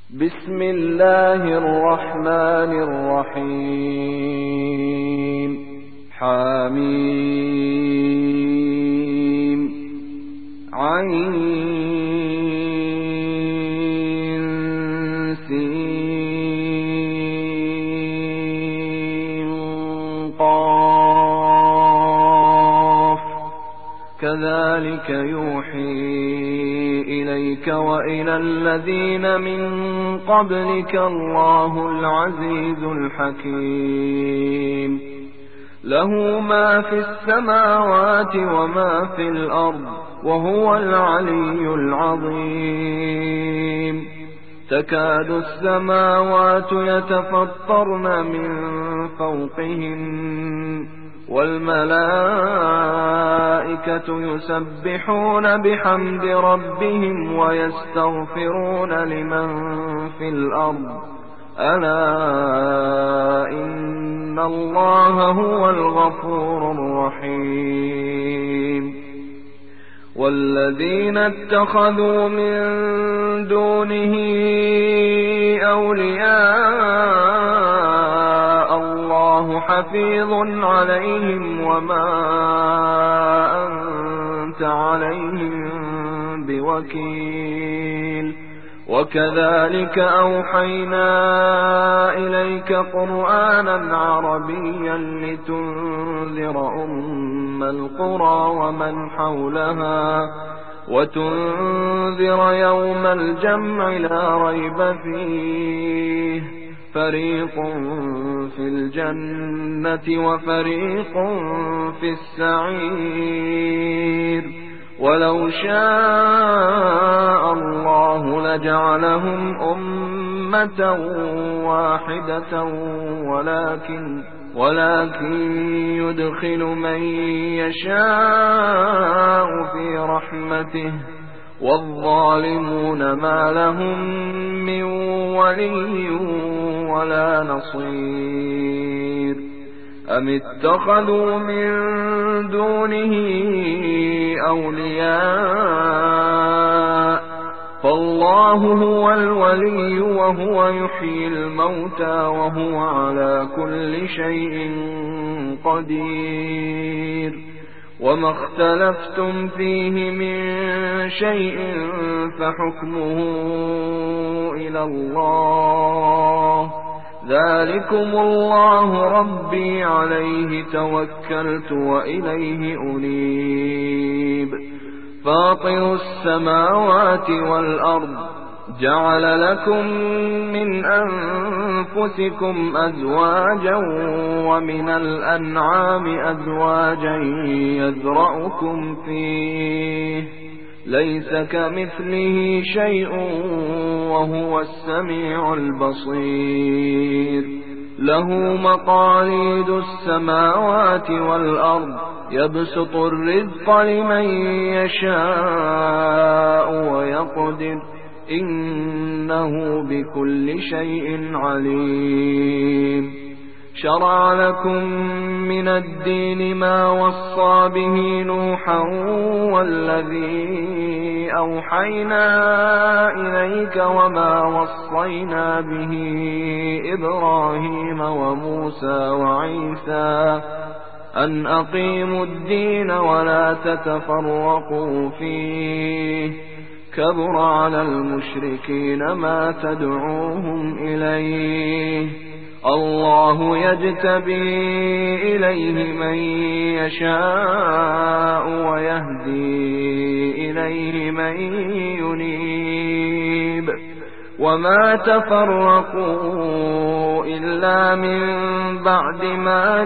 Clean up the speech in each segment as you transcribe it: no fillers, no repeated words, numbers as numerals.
بسم الله الرحمن الرحيم حميم عين سين قاف كذلك يوحي إليك وإلى الذين من قبلك الله العزيز الحكيم له ما في السماوات وما في الأرض وهو العلي العظيم تكاد السماوات يتفطرن من فوقهن والملائكة يسبحون بحمد ربهم ويستغفرون لمن في الأرض ألا إن الله هو الغفور الرحيم والذين اتخذوا من دونه أولياء الله حفيظ عليهم وما أنت عليهم بوكيل وكذلك أوحينا إليك قرآنا عربيا لتنذر أم القرى ومن حولها وتنذر يوم الجمع لا ريب فيه فريق في الجنة وفريق في السعير ولو شاء الله لجعلهم أمة واحدة ولكن يدخل من يشاء في رحمته والظالمون ما لهم من ولي ولا نصير أم اتخذوا من دونه أولياء فالله هو الولي وهو يحيي الموتى وهو على كل شيء قدير وما اختلفتم فيه من شيء فحكمه إلى الله ذلكم الله ربي عليه توكلت وإليه أنيب فاطر السماوات والأرض جعل لكم من أنفسكم أزواجا ومن الأنعام أزواجا يذرأكم فيه ليس كمثله شيء وهو السميع البصير له مقاليد السماوات والأرض يبسط الرزق لمن يشاء ويقدر إنه بكل شيء عليم شرع لكم من الدين ما وصى به نوحا والذي أوحينا إليك وما وصينا به إبراهيم وموسى وعيسى أن أقيموا الدين ولا تتفرقوا فيه كبر على المشركين ما تدعوهم إليه الله يجتبي إليه من يشاء ويهدي إليه من ينيب وما تفرقوا إلا من بعد ما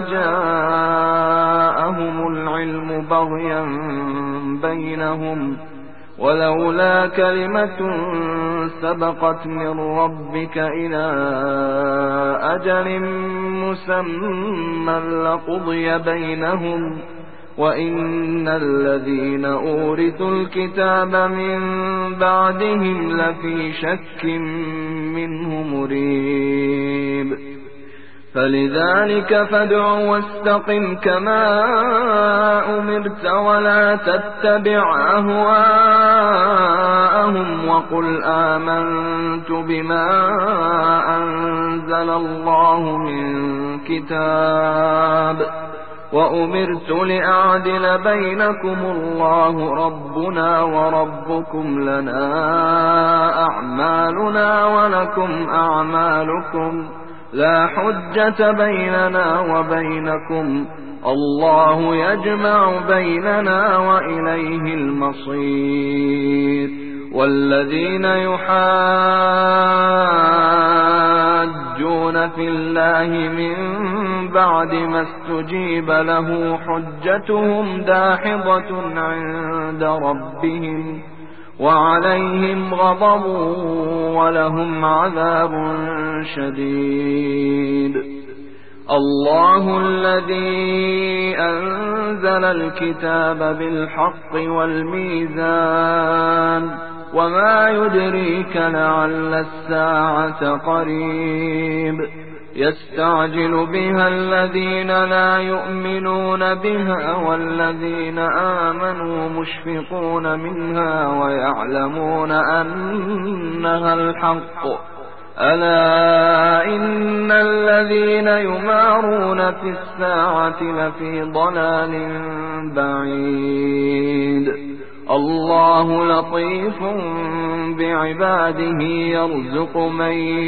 جاءهم العلم بغيا بينهم ولولا كلمة سبقت من ربك إلى أجل مسمى لقضي بينهم وإن الذين أورثوا الكتاب من بعدهم لفي شك منه مريب فلذلك فادع واستقم كما أمرت ولا تتبع أهواءهم جاءهم وقل آمنت بما أنزل الله من كتاب وأمرت لأعدل بينكم الله ربنا وربكم لنا أعمالنا ولكم أعمالكم لا حجة بيننا وبينكم الله يجمع بيننا وإليه المصير. والذين يحاجون في الله من بعد ما استجيب له حجتهم داحضة عند ربهم وعليهم غضب ولهم عذاب شديد. الله الذي أنزل الكتاب بالحق والميزان وما يدريك لعل الساعة قريب يستعجل بها الذين لا يؤمنون بها والذين آمنوا مشفقون منها ويعلمون أنها الحق ألا إن الذين يمارون في الساعة لفي ضلال بعيد. الله لطيف بعباده يرزق من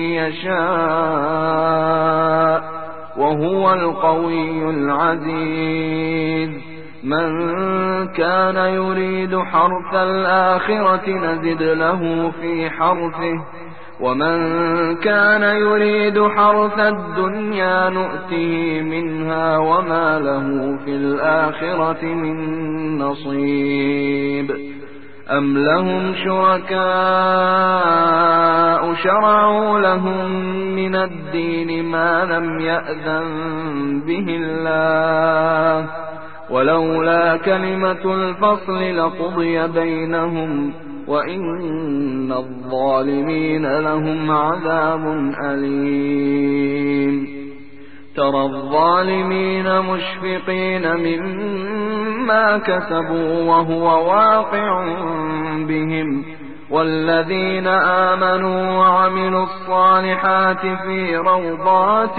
يشاء وهو القوي العزيز. من كان يريد حرث الآخرة نزد له في حرثه ومن كان يريد حرث الدنيا نؤته منها وما له في الآخرة من نصيب. أم لهم شركاء شرعوا لهم من الدين ما لم يأذن به الله ولولا كلمة الفصل لقضي بينهم وإن الظالمين لهم عذاب أليم. ترى الظالمين مشفقين مما كسبوا وهو واقع بهم والذين آمنوا وعملوا الصالحات في روضات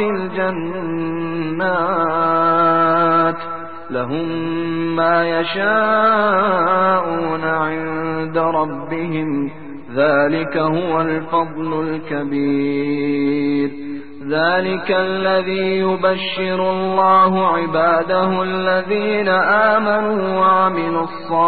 الجنات لهم ما يشاءون عند ربهم ذلك هو الفضل الكبير. ذلك الذي يبشر الله عباده الذين آمنوا وعملوا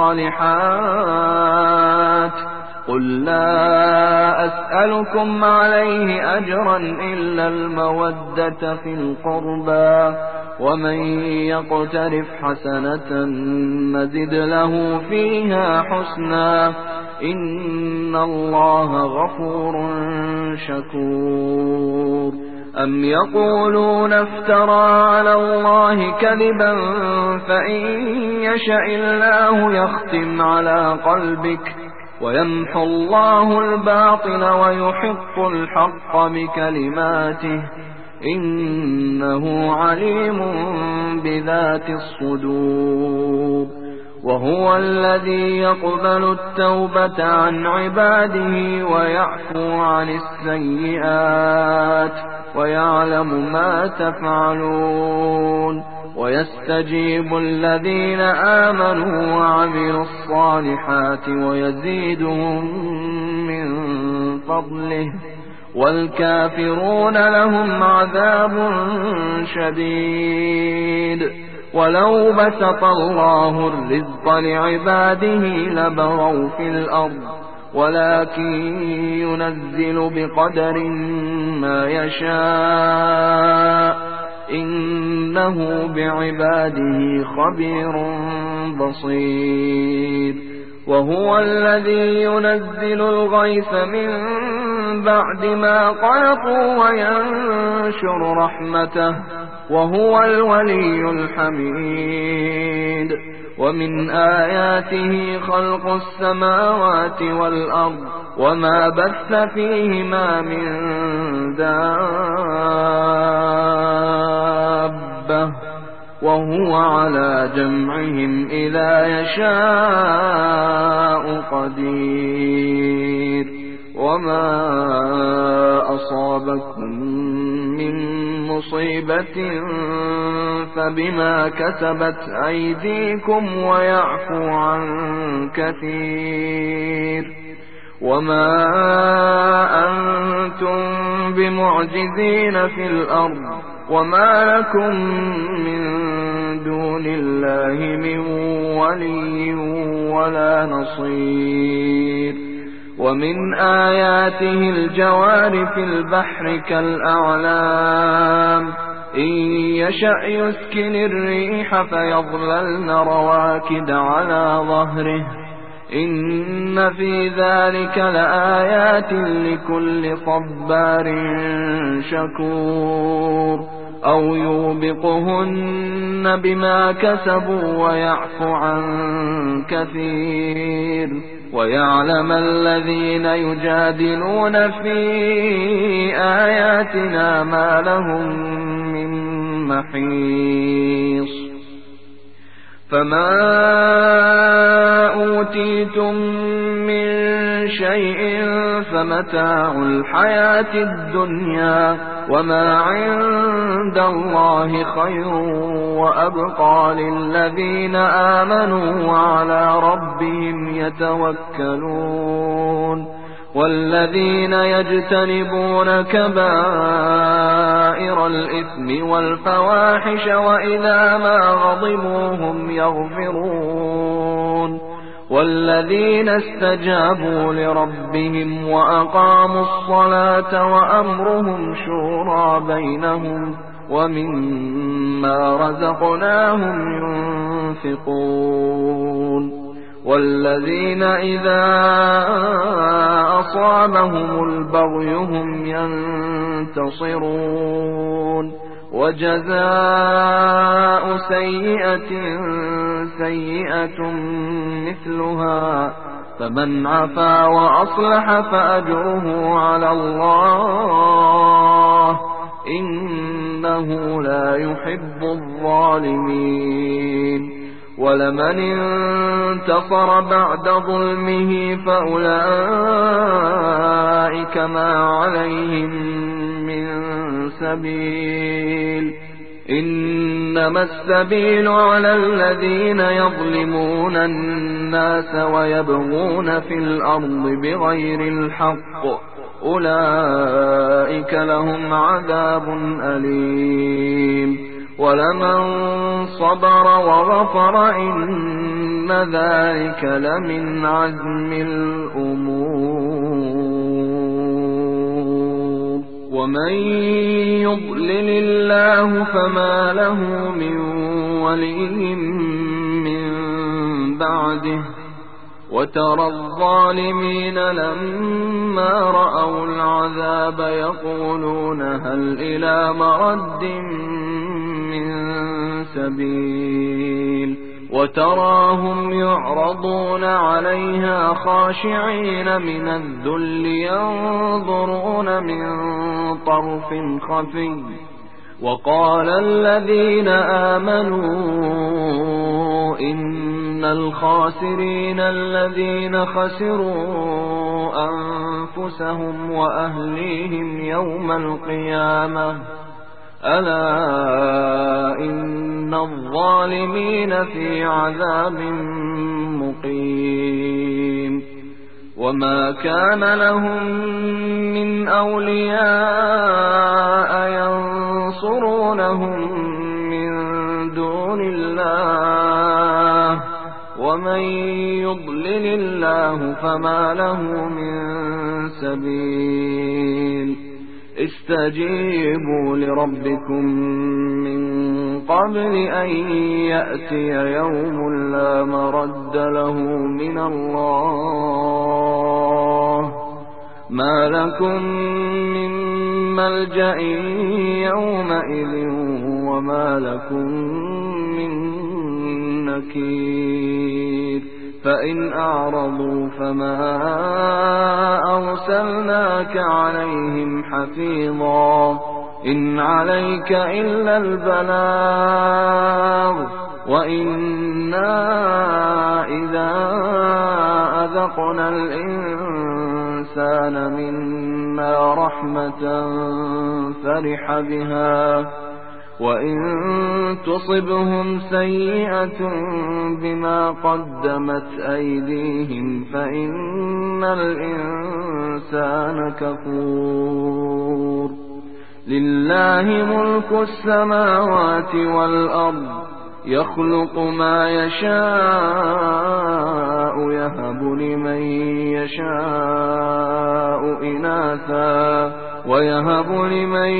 الصالحات قل لا أسألكم عليه أجرا إلا المودة في القربى ومن يقترف حسنة نزد له فيها حسنا إن الله غفور شكور. أم يقولون افترى على الله كذبا فإن يشأ الله يختم على قلبك ويمحو الله الباطل ويحق الحق بكلماته إنه عليم بذات الصدور. وهو الذي يقبل التوبة عن عباده ويعفو عن السيئات ويعلم ما تفعلون ويستجيب الذين آمنوا وعملوا الصالحات ويزيدهم من فضله والكافرون لهم عذاب شديد. ولو بسط الله الرزق لعباده لبغوا في الأرض ولكن ينزل بقدر ما يشاء إنه بعباده خبير بصير. وهو الذي ينزل الغيث من بعد ما قنطوا وينشر رحمته وهو الولي الحميد. ومن آياته خلق السماوات والأرض وما بث فيهما من دابة وهو على جمعهم إذا يشاء قدير. وما أصابكم من مصيبة فبما كسبت أيديكم ويعفو عن كثير وما أنتم بمعجزين في الأرض وما لكم من دون الله من ولي ولا نصير ومن آياته الجوار في البحر كالأعلام إن يشأ يسكن الريح فيظللن رواكد على ظهره إن في ذلك لآيات لكل صبار شكور أو يوبقهن بما كسبوا ويعفو عن كثير ويعلم الذين يجادلون في آياتنا ما لهم من محيص فما أوتيتم من شيء فمتاع الحياة الدنيا وما عند الله خير وأبقى للذين آمنوا وعلى ربهم يتوكلون والذين يجتنبون كبائر الإثم والفواحش وإذا ما غضبوا هم يغفرون والذين استجابوا لربهم وأقاموا الصلاة وأمرهم شورى بينهم ومما رزقناهم ينفقون والذين إذا أصابهم البغي هم ينتصرون وجزاء سيئة سيئة مثلها فمن عفا وأصلح فأجره على الله إنه لا يحب الظالمين ولمن انتصر بعد ظلمه فأولئك ما عليهم من سبيل إنما السبيل على الذين يظلمون الناس ويبغون في الأرض بغير الحق أولئك لهم عذاب أليم ولمن صبر وغفر إن ذلك لمن عزم الأمور ومن يضلل الله فما له من ولي من بعده وترى الظالمين لما رأوا العذاب يقولون هل إلى مرد من سبيل وتراهم يعرضون عليها خاشعين من الذل ينظرون من طرف خفي وقال الذين آمنوا إن الخاسرين الذين خسروا أنفسهم وأهليهم يوم القيامة ألا إن الظالمين في عذاب مقيم وما كان لهم من أولياء ينصرونهم من دون الله ومن يضلل الله فما له من سبيل استجيبوا لربكم من قبل أن يأتي يوم لا مرد له من الله ما لكم من ملجأ يومئذ وما لكم من نكير فإن أعرضوا فما أرسلناك عليهم حفيظا إن عليك إلا البلاغ وإنا إذا أذقنا الإنسان الإنسان منا رحمة فرح بها، وإن تصبهم سيئة بما قدمت أيديهم فإن الإنسان كفور. لله ملك السماوات والأرض يخلق ما يشاء يهب لمن يشاء إناثا ويهب لمن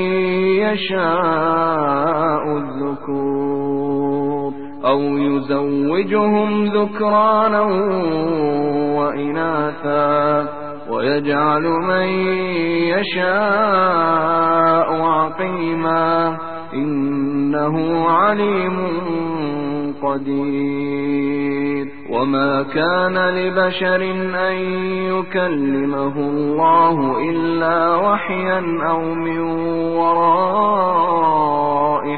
يشاء الذكور أو يزوجهم ذكرانا وإناثا ويجعل من يشاء عقيما إنه عليم قدير. وما كان لبشر أن يكلمه الله إلا وحيا أو من وراء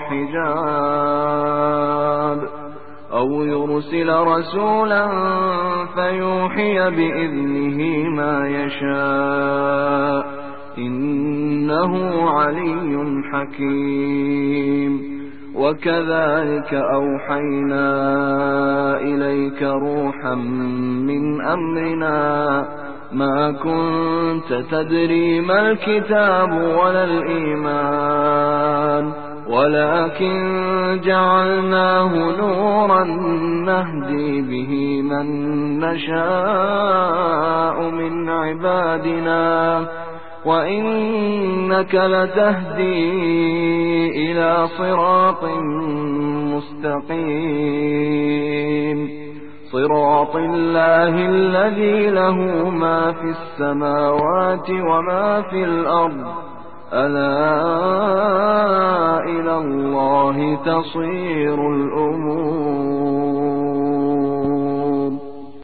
حجاب أو يرسل رسولا فيوحي بإذنه ما يشاء إنه علي حكيم. وكذلك أوحينا إليك روحا من أمرنا ما كنت تدري ما الكتاب ولا الإيمان ولكن جعلناه نورا نهدي به من نشاء من عبادنا وإنك لتهدي إلى صراط مستقيم صراط الله الذي له ما في السماوات وما في الأرض ألا إلى الله تصير الأمور.